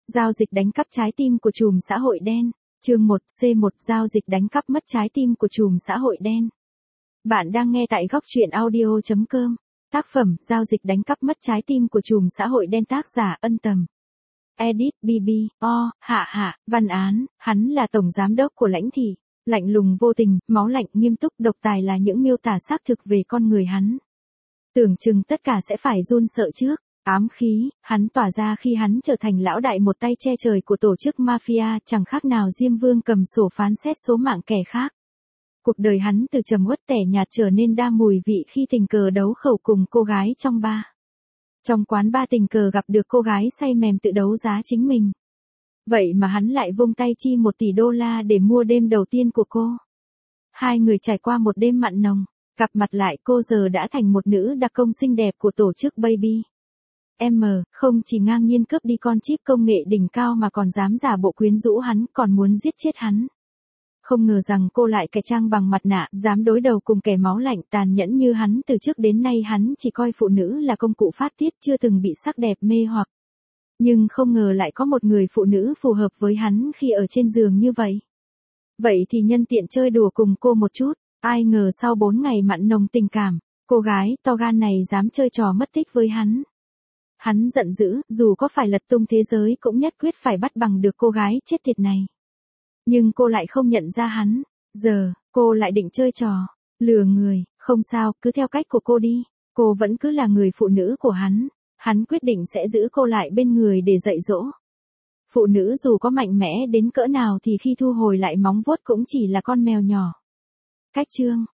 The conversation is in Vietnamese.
Giao dịch đánh cắp trái tim của trùm xã hội đen. Chương 1C1 Giao dịch đánh cắp mất trái tim của trùm xã hội đen. Bạn đang nghe tại góc truyện audio.com. Tác phẩm Giao dịch đánh cắp mất trái tim của trùm xã hội đen, tác giả Ân Tầm. Edit Hạ, văn án, hắn là tổng giám đốc của Lãnh Thị. Lạnh lùng vô tình, máu lạnh, nghiêm túc, độc tài là những miêu tả xác thực về con người hắn. Tưởng chừng tất cả sẽ phải run sợ trước. Ám khí, hắn tỏa ra khi hắn trở thành lão đại một tay che trời của tổ chức mafia, chẳng khác nào Diêm Vương cầm sổ phán xét số mạng kẻ khác. Cuộc đời hắn từ trầm uất tẻ nhạt trở nên đa mùi vị khi tình cờ đấu khẩu cùng cô gái trong bar. Trong quán bar tình cờ gặp được cô gái say mềm tự đấu giá chính mình. Vậy mà hắn lại vung tay chi $1 tỷ để mua đêm đầu tiên của cô. Hai người trải qua một đêm mặn nồng, gặp mặt lại cô giờ đã thành một nữ đặc công xinh đẹp của tổ chức Baby M, không chỉ ngang nhiên cướp đi con chip công nghệ đỉnh cao mà còn dám giả bộ quyến rũ hắn, còn muốn giết chết hắn. Không ngờ rằng cô lại cải trang bằng mặt nạ, dám đối đầu cùng kẻ máu lạnh tàn nhẫn như hắn. Từ trước đến nay hắn chỉ coi phụ nữ là công cụ phát tiết, chưa từng bị sắc đẹp mê hoặc. Nhưng không ngờ lại có một người phụ nữ phù hợp với hắn khi ở trên giường như vậy. Vậy thì nhân tiện chơi đùa cùng cô một chút. Ai ngờ sau 4 ngày mặn nồng tình cảm, cô gái to gan này dám chơi trò mất tích với hắn. Hắn giận dữ, dù có phải lật tung thế giới cũng nhất quyết phải bắt bằng được cô gái chết tiệt này. Nhưng cô lại không nhận ra hắn. Giờ, cô lại định chơi trò lừa người. Không sao, cứ theo cách của cô đi. Cô vẫn cứ là người phụ nữ của hắn. Hắn quyết định sẽ giữ cô lại bên người để dạy dỗ. Phụ nữ dù có mạnh mẽ đến cỡ nào thì khi thu hồi lại móng vuốt cũng chỉ là con mèo nhỏ. Cách chương